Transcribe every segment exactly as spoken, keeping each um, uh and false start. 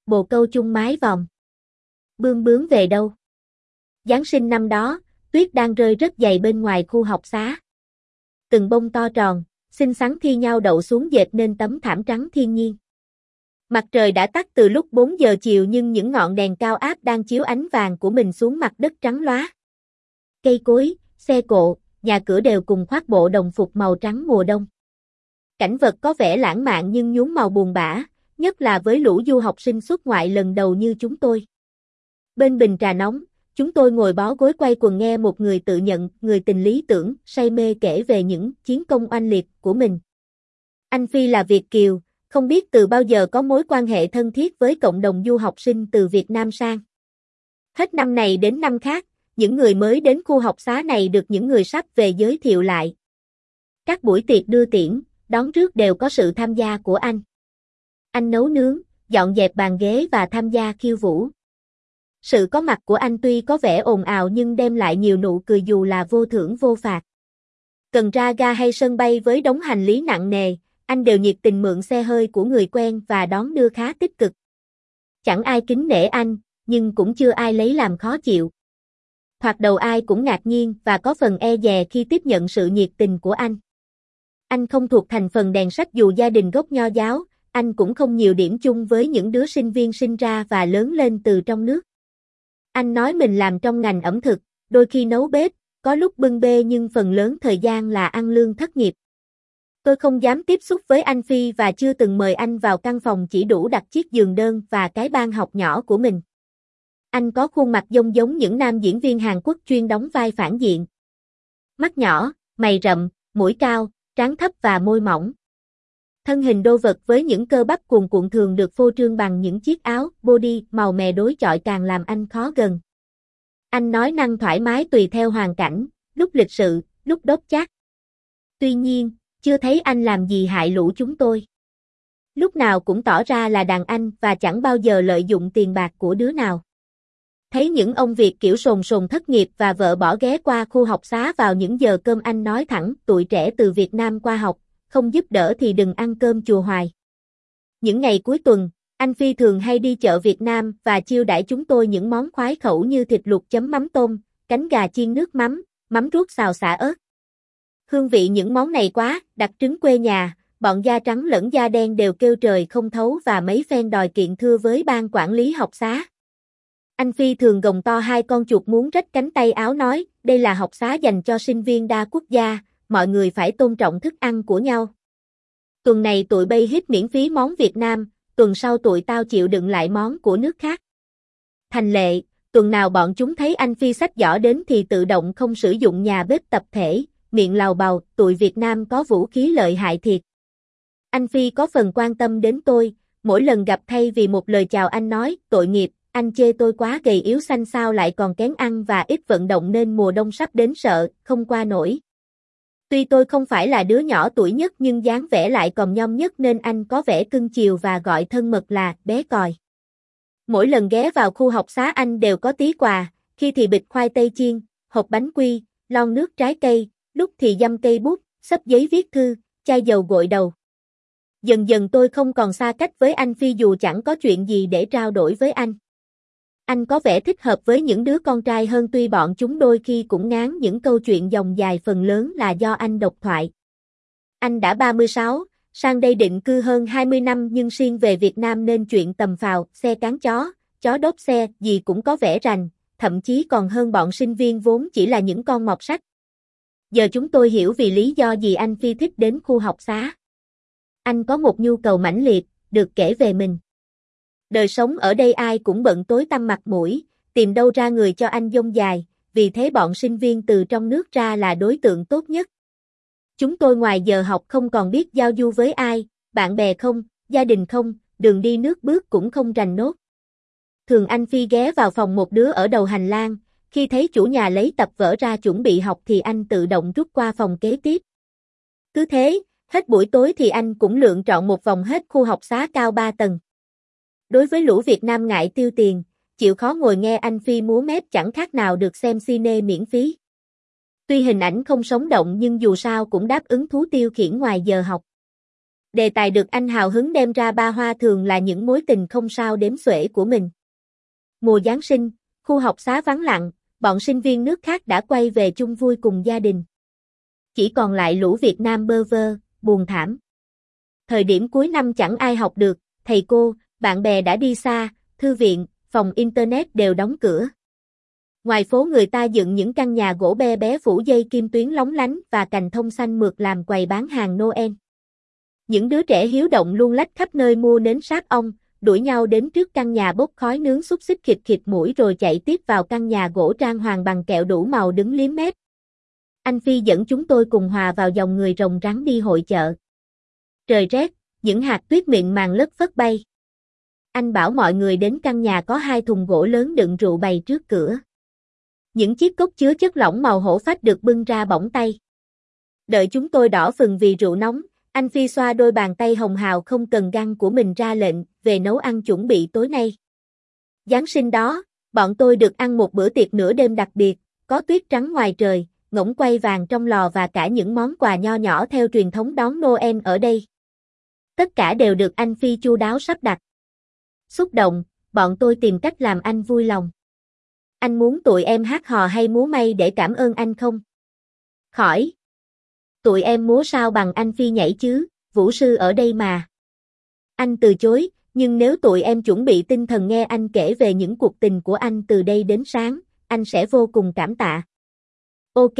bồ câu chung mái vòm. Bươm bướm về đâu? Giáng sinh năm đó, tuyết đang rơi rất dày bên ngoài khu học xá. Từng bông to tròn, xinh xắn thi nhau đậu xuống dệt nên tấm thảm trắng thiên nhiên. Mặt trời đã tắt từ lúc bốn giờ chiều nhưng những ngọn đèn cao áp đang chiếu ánh vàng của mình xuống mặt đất trắng lóa. Cây cối, xe cộ, nhà cửa đều cùng khoác bộ đồng phục màu trắng mùa đông. Cảnh vật có vẻ lãng mạn nhưng nhuốm màu buồn bã, nhất là với lũ du học sinh xuất ngoại lần đầu như chúng tôi. Bên bình trà nóng, chúng tôi ngồi bó gối quay quần nghe một người tự nhận, người tình lý tưởng, say mê kể về những chiến công oanh liệt của mình. Anh Phi là Việt kiều, không biết từ bao giờ có mối quan hệ thân thiết với cộng đồng du học sinh từ Việt Nam sang. Hết năm này đến năm khác, những người mới đến khu học xá này được những người sắp về giới thiệu lại. Các buổi tiệc đưa tiễn, đón rước đều có sự tham gia của anh. Anh nấu nướng, dọn dẹp bàn ghế và tham gia khiêu vũ. Sự có mặt của anh tuy có vẻ ồn ào nhưng đem lại nhiều nụ cười dù là vô thưởng vô phạt. Cần ra ga hay sân bay với đống hành lý nặng nề, anh đều nhiệt tình mượn xe hơi của người quen và đón đưa khá tích cực. Chẳng ai kính nể anh, nhưng cũng chưa ai lấy làm khó chịu. Thoạt đầu ai cũng ngạc nhiên và có phần e dè khi tiếp nhận sự nhiệt tình của anh. Anh không thuộc thành phần đèn sách dù gia đình gốc Nho giáo, anh cũng không nhiều điểm chung với những đứa sinh viên sinh ra và lớn lên từ trong nước. Anh nói mình làm trong ngành ẩm thực, đôi khi nấu bếp, có lúc bưng bê nhưng phần lớn thời gian là ăn lương thất nghiệp. Tôi không dám tiếp xúc với anh Phi và chưa từng mời anh vào căn phòng chỉ đủ đặt chiếc giường đơn và cái ban học nhỏ của mình. Anh có khuôn mặt giống giống những nam diễn viên Hàn Quốc chuyên đóng vai phản diện. Mắt nhỏ, mày rậm, mũi cao, trán thấp và môi mỏng. Thân hình đô vật với những cơ bắp cuồn cuộn thường được phô trương bằng những chiếc áo, body, màu mè đối chọi càng làm anh khó gần. Anh nói năng thoải mái tùy theo hoàn cảnh, lúc lịch sự, lúc đốt chát. Tuy nhiên, chưa thấy anh làm gì hại lũ chúng tôi. Lúc nào cũng tỏ ra là đàn anh và chẳng bao giờ lợi dụng tiền bạc của đứa nào. Thấy những ông Việt kiểu sồn sồn thất nghiệp và vợ bỏ ghé qua khu học xá vào những giờ cơm anh nói thẳng, tụi trẻ từ Việt Nam qua học, không giúp đỡ thì đừng ăn cơm chùa hoài. Những ngày cuối tuần, anh Phi thường hay đi chợ Việt Nam và chiêu đãi chúng tôi những món khoái khẩu như thịt luộc chấm mắm tôm, cánh gà chiên nước mắm, mắm ruốc xào xả ớt. Hương vị những món này quá, đặc trưng quê nhà, bọn da trắng lẫn da đen đều kêu trời không thấu và mấy phen đòi kiện thưa với ban quản lý học xá. Anh Phi thường gồng to hai con chuột muốn rách cánh tay áo nói, đây là học xá dành cho sinh viên đa quốc gia, mọi người phải tôn trọng thức ăn của nhau. Tuần này tụi bay hít miễn phí món Việt Nam, tuần sau tụi tao chịu đựng lại món của nước khác. Thành lệ, tuần nào bọn chúng thấy anh Phi xách giỏ đến thì tự động không sử dụng nhà bếp tập thể, miệng lào bào, tụi Việt Nam có vũ khí lợi hại thiệt. Anh Phi có phần quan tâm đến tôi, mỗi lần gặp thay vì một lời chào anh nói, tội nghiệp, anh chê tôi quá gầy yếu xanh sao lại còn kén ăn và ít vận động nên mùa đông sắp đến sợ, không qua nổi. Tuy tôi không phải là đứa nhỏ tuổi nhất nhưng dáng vẻ lại còm nhom nhất nên anh có vẻ cưng chiều và gọi thân mật là bé còi. Mỗi lần ghé vào khu học xá anh đều có tí quà, khi thì bịch khoai tây chiên, hộp bánh quy, lon nước trái cây, lúc thì dăm cây bút, xấp giấy viết thư, chai dầu gội đầu. Dần dần tôi không còn xa cách với anh Phi dù chẳng có chuyện gì để trao đổi với anh. Anh có vẻ thích hợp với những đứa con trai hơn tuy bọn chúng đôi khi cũng ngán những câu chuyện dòng dài phần lớn là do anh độc thoại. Anh đã ba mươi sáu, sang đây định cư hơn hai mươi năm nhưng siêng về Việt Nam nên chuyện tầm phào, xe cán chó, chó đốt xe gì cũng có vẻ rành, thậm chí còn hơn bọn sinh viên vốn chỉ là những con mọt sách. Giờ chúng tôi hiểu vì lý do gì anh Phi thích đến khu học xá. Anh có một nhu cầu mãnh liệt, được kể về mình. Đời sống ở đây ai cũng bận tối tăm mặt mũi, tìm đâu ra người cho anh dông dài, vì thế bọn sinh viên từ trong nước ra là đối tượng tốt nhất. Chúng tôi ngoài giờ học không còn biết giao du với ai, bạn bè không, gia đình không, đường đi nước bước cũng không rành nốt. Thường anh Phi ghé vào phòng một đứa ở đầu hành lang, khi thấy chủ nhà lấy tập vở ra chuẩn bị học thì anh tự động rút qua phòng kế tiếp. Cứ thế, hết buổi tối thì anh cũng lượn trọn một vòng hết khu học xá cao ba tầng. Đối với lũ Việt Nam ngại tiêu tiền, chịu khó ngồi nghe anh Phi múa mép chẳng khác nào được xem cine miễn phí. Tuy hình ảnh không sống động nhưng dù sao cũng đáp ứng thú tiêu khiển ngoài giờ học. Đề tài được anh hào hứng đem ra ba hoa thường là những mối tình không sao đếm xuể của mình. Mùa Giáng sinh, khu học xá vắng lặng, bọn sinh viên nước khác đã quay về chung vui cùng gia đình. Chỉ còn lại lũ Việt Nam bơ vơ, buồn thảm. Thời điểm cuối năm chẳng ai học được, thầy cô, bạn bè đã đi xa, thư viện, phòng internet đều đóng cửa. Ngoài phố người ta dựng những căn nhà gỗ be bé phủ dây kim tuyến lóng lánh và cành thông xanh mượt làm quầy bán hàng Noel. Những đứa trẻ hiếu động luôn lách khắp nơi mua nến sáp ong, đuổi nhau đến trước căn nhà bốc khói nướng xúc xích khịt khịt mũi rồi chạy tiếp vào căn nhà gỗ trang hoàng bằng kẹo đủ màu đứng liếm mép. Anh Phi dẫn chúng tôi cùng hòa vào dòng người rồng rắn đi hội chợ. Trời rét, những hạt tuyết mịn màng lất phất bay. Anh bảo mọi người đến căn nhà có hai thùng gỗ lớn đựng rượu bày trước cửa. Những chiếc cốc chứa chất lỏng màu hổ phách được bưng ra bỏng tay. Đợi chúng tôi đỏ phừng vì rượu nóng, anh Phi xoa đôi bàn tay hồng hào không cần găng của mình ra lệnh về nấu ăn chuẩn bị tối nay. Giáng sinh đó, bọn tôi được ăn một bữa tiệc nửa đêm đặc biệt, có tuyết trắng ngoài trời, ngỗng quay vàng trong lò và cả những món quà nho nhỏ theo truyền thống đón Noel ở đây. Tất cả đều được anh Phi chu đáo sắp đặt. Xúc động, bọn tôi tìm cách làm anh vui lòng. Anh muốn tụi em hát hò hay múa may để cảm ơn anh không? Khỏi. Tụi em múa sao bằng anh Phi nhảy chứ, vũ sư ở đây mà. Anh từ chối, nhưng nếu tụi em chuẩn bị tinh thần nghe anh kể về những cuộc tình của anh từ đây đến sáng, anh sẽ vô cùng cảm tạ. Ok.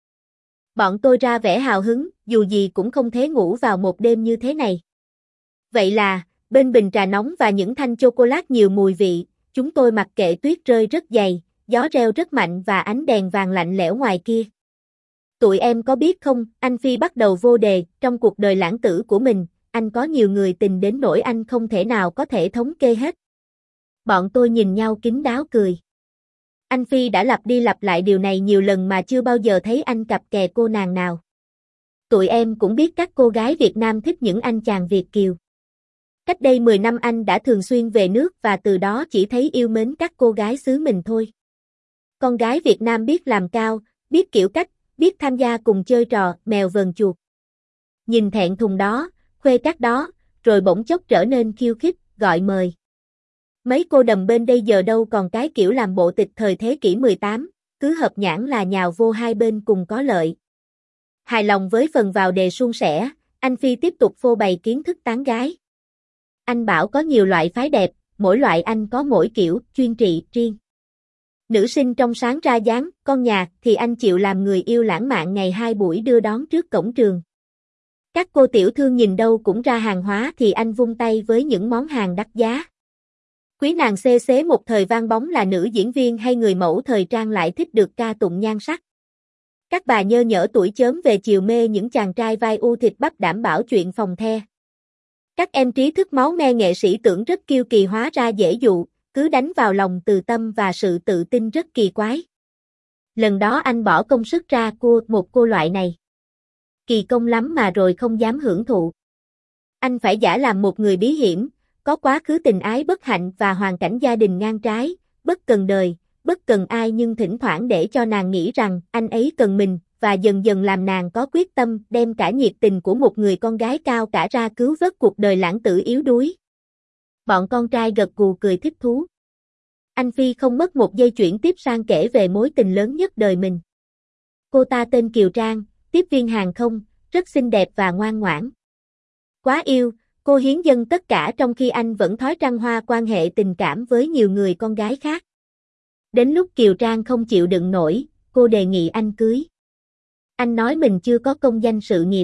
Bọn tôi ra vẻ hào hứng, dù gì cũng không thể ngủ vào một đêm như thế này. Vậy là, bên bình trà nóng và những thanh chocolate nhiều mùi vị, chúng tôi mặc kệ tuyết rơi rất dày, gió reo rất mạnh và ánh đèn vàng lạnh lẽo ngoài kia. Tụi em có biết không, anh Phi bắt đầu vô đề, trong cuộc đời lãng tử của mình, anh có nhiều người tình đến nỗi anh không thể nào có thể thống kê hết. Bọn tôi nhìn nhau kín đáo cười. Anh Phi đã lặp đi lặp lại điều này nhiều lần mà chưa bao giờ thấy anh cặp kè cô nàng nào. Tụi em cũng biết các cô gái Việt Nam thích những anh chàng Việt kiều. Cách đây mười năm anh đã thường xuyên về nước và từ đó chỉ thấy yêu mến các cô gái xứ mình thôi. Con gái Việt Nam biết làm cao, biết kiểu cách, biết tham gia cùng chơi trò mèo vờn chuột. Nhìn thẹn thùng đó, khuê các đó, rồi bỗng chốc trở nên khiêu khích, gọi mời. Mấy cô đầm bên đây giờ đâu còn cái kiểu làm bộ tịch thời thế kỷ mười tám, cứ hợp nhãn là nhào vô hai bên cùng có lợi. Hài lòng với phần vào đề suôn sẻ, anh Phi tiếp tục phô bày kiến thức tán gái. Anh bảo có nhiều loại phái đẹp, mỗi loại anh có mỗi kiểu, chuyên trị, riêng. Nữ sinh trong sáng ra dáng, con nhà thì anh chịu làm người yêu lãng mạn ngày hai buổi đưa đón trước cổng trường. Các cô tiểu thương nhìn đâu cũng ra hàng hóa thì anh vung tay với những món hàng đắt giá. Quý nàng xê xế một thời vang bóng là nữ diễn viên hay người mẫu thời trang lại thích được ca tụng nhan sắc. Các bà nhơ nhỡ tuổi chớm về chiều mê những chàng trai vai u thịt bắp đảm bảo chuyện phòng the. Các em trí thức máu me nghệ sĩ tưởng rất kiêu kỳ hóa ra dễ dụ, cứ đánh vào lòng từ tâm và sự tự tin rất kỳ quái. Lần đó anh bỏ công sức ra cua một cô loại này. Kỳ công lắm mà rồi không dám hưởng thụ. Anh phải giả làm một người bí hiểm, có quá khứ tình ái bất hạnh và hoàn cảnh gia đình ngang trái, bất cần đời, bất cần ai nhưng thỉnh thoảng để cho nàng nghĩ rằng anh ấy cần mình, và dần dần làm nàng có quyết tâm đem cả nhiệt tình của một người con gái cao cả ra cứu vớt cuộc đời lãng tử yếu đuối. Bọn con trai gật gù cười thích thú. Anh Phi không mất một giây chuyển tiếp sang kể về mối tình lớn nhất đời mình. Cô ta tên Kiều Trang, tiếp viên hàng không, rất xinh đẹp và ngoan ngoãn. Quá yêu, cô hiến dâng tất cả trong khi anh vẫn thói trăng hoa quan hệ tình cảm với nhiều người con gái khác. Đến lúc Kiều Trang không chịu đựng nổi, cô đề nghị anh cưới. Anh nói mình chưa có công danh sự nghiệp.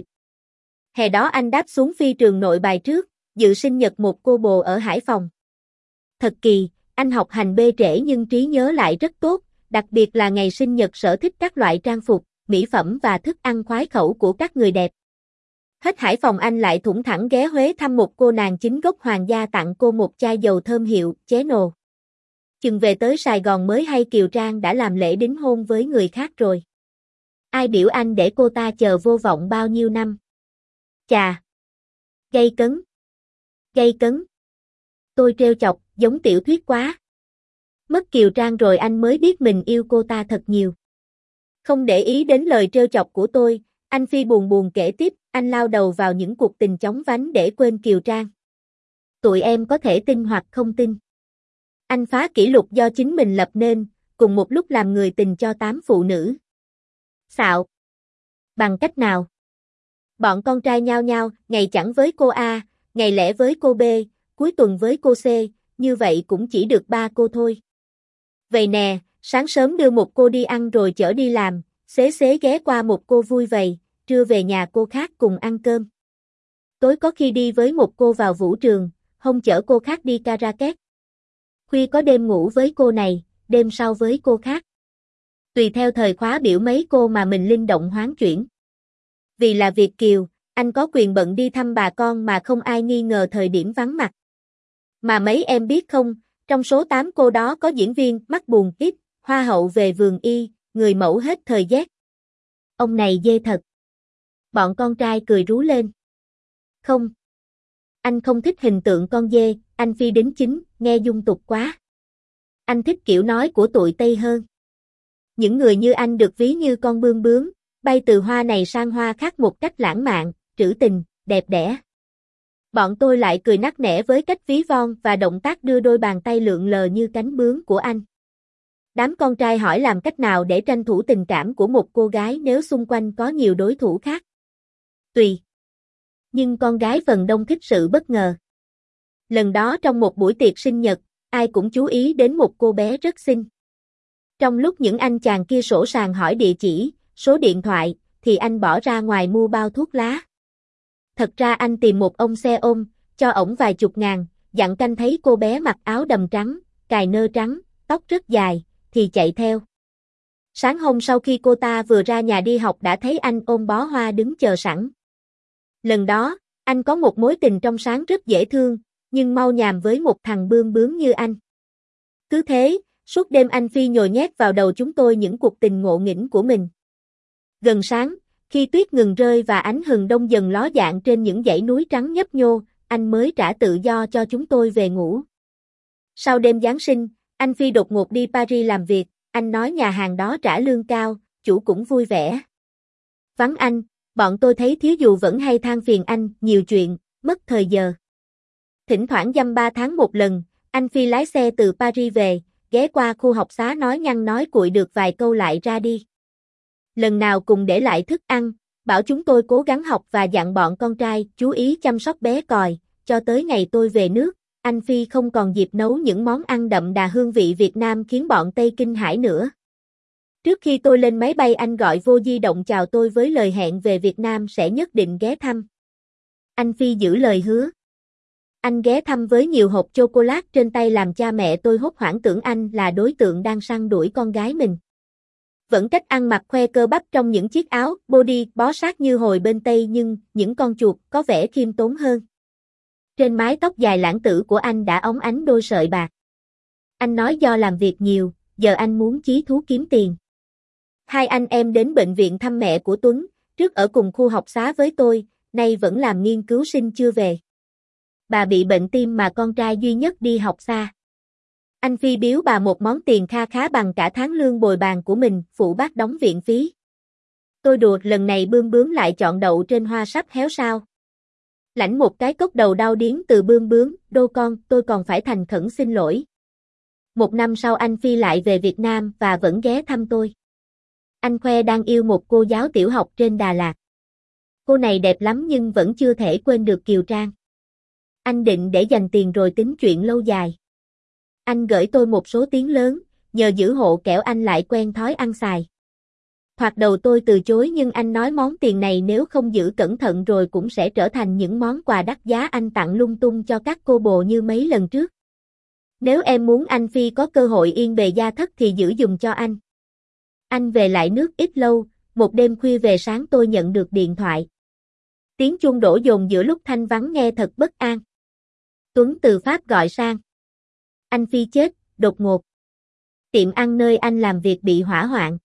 Hè đó anh đáp xuống phi trường Nội Bài trước, dự sinh nhật một cô bồ ở Hải Phòng. Thật kỳ, anh học hành bê trễ nhưng trí nhớ lại rất tốt, đặc biệt là ngày sinh nhật sở thích các loại trang phục, mỹ phẩm và thức ăn khoái khẩu của các người đẹp. Hết Hải Phòng anh lại thủng thẳng ghé Huế thăm một cô nàng chính gốc hoàng gia tặng cô một chai dầu thơm hiệu Cheno. Chừng về tới Sài Gòn mới hay Kiều Trang đã làm lễ đính hôn với người khác rồi. Ai biểu anh để cô ta chờ vô vọng bao nhiêu năm? Chà! Gây cấn! Gây cấn! Tôi trêu chọc, giống tiểu thuyết quá. Mất Kiều Trang rồi anh mới biết mình yêu cô ta thật nhiều. Không để ý đến lời trêu chọc của tôi, anh Phi buồn buồn kể tiếp, anh lao đầu vào những cuộc tình chóng vánh để quên Kiều Trang. Tụi em có thể tin hoặc không tin. Anh phá kỷ lục do chính mình lập nên, cùng một lúc làm người tình cho tám phụ nữ. Xạo. Bằng cách nào? Bọn con trai nhao nhao, ngày chẳng với cô A, ngày lẻ với cô B, cuối tuần với cô C, như vậy cũng chỉ được ba cô thôi. Vậy nè, sáng sớm đưa một cô đi ăn rồi chở đi làm, xế xế ghé qua một cô vui vầy, trưa về nhà cô khác cùng ăn cơm. Tối có khi đi với một cô vào vũ trường, hôm chở cô khác đi karaoke. Khuya có đêm ngủ với cô này, đêm sau với cô khác. Tùy theo thời khóa biểu mấy cô mà mình linh động hoán chuyển. Vì là Việt kiều, anh có quyền bận đi thăm bà con mà không ai nghi ngờ thời điểm vắng mặt. Mà mấy em biết không, trong số tám cô đó có diễn viên mắt buồn ít, hoa hậu về vườn y, người mẫu hết thời giác. Ông này dê thật. Bọn con trai cười rú lên. Không. Anh không thích hình tượng con dê, anh phi đính chính, nghe dung tục quá. Anh thích kiểu nói của tụi Tây hơn. Những người như anh được ví như con bươm bướm, bay từ hoa này sang hoa khác một cách lãng mạn, trữ tình, đẹp đẽ. Bọn tôi lại cười nắc nẻ với cách ví von và động tác đưa đôi bàn tay lượn lờ như cánh bướm của anh. Đám con trai hỏi làm cách nào để tranh thủ tình cảm của một cô gái nếu xung quanh có nhiều đối thủ khác. Tùy. Nhưng con gái phần đông thích sự bất ngờ. Lần đó trong một buổi tiệc sinh nhật, ai cũng chú ý đến một cô bé rất xinh. Trong lúc những anh chàng kia sổ sàng hỏi địa chỉ, số điện thoại, thì anh bỏ ra ngoài mua bao thuốc lá. Thật ra anh tìm một ông xe ôm, cho ổng vài chục ngàn, dặn canh thấy cô bé mặc áo đầm trắng, cài nơ trắng, tóc rất dài, thì chạy theo. Sáng hôm sau khi cô ta vừa ra nhà đi học đã thấy anh ôm bó hoa đứng chờ sẵn. Lần đó, anh có một mối tình trong sáng rất dễ thương, nhưng mau nhàm với một thằng bươm bướm như anh. Cứ thế, suốt đêm anh phi nhồi nhét vào đầu chúng tôi những cuộc tình ngộ nghĩnh của mình. Gần sáng, khi tuyết ngừng rơi và ánh hừng đông dần ló dạng trên những dãy núi trắng nhấp nhô, anh mới trả tự do cho chúng tôi về ngủ. Sau đêm Giáng sinh, anh phi đột ngột đi Paris làm việc, anh nói nhà hàng đó trả lương cao, chủ cũng vui vẻ. Vắng anh, bọn tôi thấy thiếu dù vẫn hay than phiền anh, nhiều chuyện, mất thời giờ. Thỉnh thoảng dăm ba tháng một lần, anh phi lái xe từ Paris về, ghé qua khu học xá nói nhăng nói cuội được vài câu lại ra đi. Lần nào cùng để lại thức ăn, bảo chúng tôi cố gắng học và dặn bọn con trai chú ý chăm sóc bé còi, cho tới ngày tôi về nước, anh Phi không còn dịp nấu những món ăn đậm đà hương vị Việt Nam khiến bọn Tây kinh hãi nữa. Trước khi tôi lên máy bay anh gọi vô di động chào tôi với lời hẹn về Việt Nam sẽ nhất định ghé thăm. Anh Phi giữ lời hứa. Anh ghé thăm với nhiều hộp chocolate trên tay làm cha mẹ tôi hốt hoảng tưởng anh là đối tượng đang săn đuổi con gái mình. Vẫn cách ăn mặc khoe cơ bắp trong những chiếc áo body bó sát như hồi bên Tây nhưng những con chuột có vẻ khiêm tốn hơn. Trên mái tóc dài lãng tử của anh đã óng ánh đôi sợi bạc. Anh nói do làm việc nhiều, giờ anh muốn chí thú kiếm tiền. Hai anh em đến bệnh viện thăm mẹ của Tuấn, trước ở cùng khu học xá với tôi, nay vẫn làm nghiên cứu sinh chưa về. Bà bị bệnh tim mà con trai duy nhất đi học xa. Anh Phi biếu bà một món tiền kha khá bằng cả tháng lương bồi bàn của mình, phụ bác đóng viện phí. Tôi đùa lần này bươm bướm lại chọn đậu trên hoa sắp héo sao. Lãnh một cái cốc đầu đau điếng từ bươm bướm, đô con, tôi còn phải thành khẩn xin lỗi. Một năm sau anh Phi lại về Việt Nam và vẫn ghé thăm tôi. Anh khoe đang yêu một cô giáo tiểu học trên Đà Lạt. Cô này đẹp lắm nhưng vẫn chưa thể quên được Kiều Trang. Anh định để dành tiền rồi tính chuyện lâu dài. Anh gửi tôi một số tiếng lớn, nhờ giữ hộ kẻo anh lại quen thói ăn xài. Thoạt đầu tôi từ chối nhưng anh nói món tiền này nếu không giữ cẩn thận rồi cũng sẽ trở thành những món quà đắt giá anh tặng lung tung cho các cô bồ như mấy lần trước. Nếu em muốn anh Phi có cơ hội yên bề gia thất thì giữ dùm cho anh. Anh về lại nước ít lâu, một đêm khuya về sáng tôi nhận được điện thoại. Tiếng chuông đổ dồn giữa lúc thanh vắng nghe thật bất an. Tuấn từ Pháp gọi sang. Anh Phi chết, đột ngột. Tiệm ăn nơi anh làm việc bị hỏa hoạn.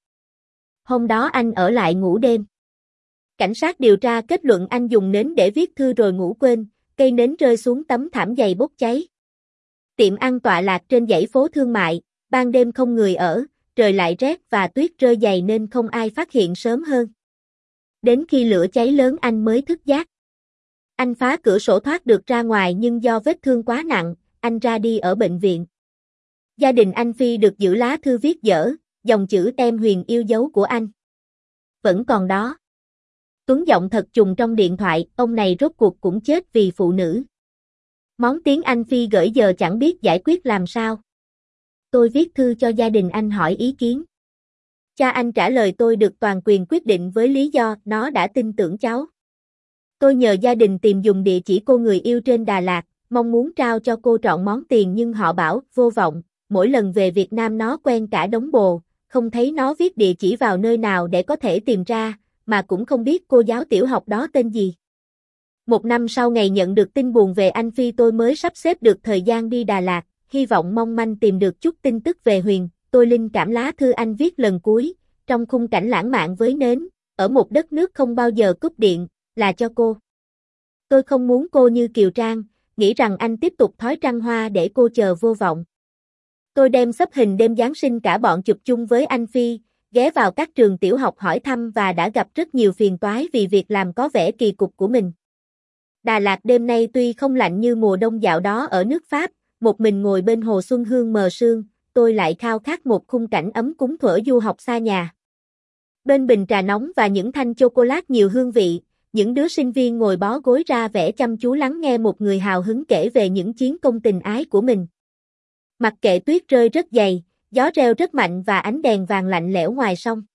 Hôm đó anh ở lại ngủ đêm. Cảnh sát điều tra kết luận anh dùng nến để viết thư rồi ngủ quên, cây nến rơi xuống tấm thảm dày bốc cháy. Tiệm ăn tọa lạc trên dãy phố thương mại, ban đêm không người ở, trời lại rét và tuyết rơi dày nên không ai phát hiện sớm hơn. Đến khi lửa cháy lớn anh mới thức giấc. Anh phá cửa sổ thoát được ra ngoài nhưng do vết thương quá nặng, anh ra đi ở bệnh viện. Gia đình anh Phi được giữ lá thư viết dở, dòng chữ em Huyền yêu dấu của anh. Vẫn còn đó. Tuấn giọng thật trùng trong điện thoại, ông này rốt cuộc cũng chết vì phụ nữ. Món tiếng Anh Phi gửi giờ chẳng biết giải quyết làm sao. Tôi viết thư cho gia đình anh hỏi ý kiến. Cha anh trả lời tôi được toàn quyền quyết định với lý do nó đã tin tưởng cháu. Tôi nhờ gia đình tìm dùng địa chỉ cô người yêu trên Đà Lạt, mong muốn trao cho cô trọn món tiền nhưng họ bảo vô vọng, mỗi lần về Việt Nam nó quen cả đống bồ, không thấy nó viết địa chỉ vào nơi nào để có thể tìm ra, mà cũng không biết cô giáo tiểu học đó tên gì. Một năm sau ngày nhận được tin buồn về anh Phi tôi mới sắp xếp được thời gian đi Đà Lạt, hy vọng mong manh tìm được chút tin tức về Huyền. Tôi linh cảm lá thư anh viết lần cuối, trong khung cảnh lãng mạn với nến, ở một đất nước không bao giờ cúp điện, là cho cô. Tôi không muốn cô như Kiều Trang, nghĩ rằng anh tiếp tục thói trăng hoa để cô chờ vô vọng. Tôi đem xấp hình đêm Giáng sinh cả bọn chụp chung với anh Phi, ghé vào các trường tiểu học hỏi thăm và đã gặp rất nhiều phiền toái vì việc làm có vẻ kỳ cục của mình. Đà Lạt đêm nay tuy không lạnh như mùa đông dạo đó ở nước Pháp, một mình ngồi bên hồ xuân hương mờ sương, tôi lại khao khát một khung cảnh ấm cúng thuở du học xa nhà. Bên bình trà nóng và những thanh chocolate nhiều hương vị, những đứa sinh viên ngồi bó gối ra vẻ chăm chú lắng nghe một người hào hứng kể về những chiến công tình ái của mình. Mặc kệ tuyết rơi rất dày, gió reo rất mạnh và ánh đèn vàng lạnh lẽo ngoài sông.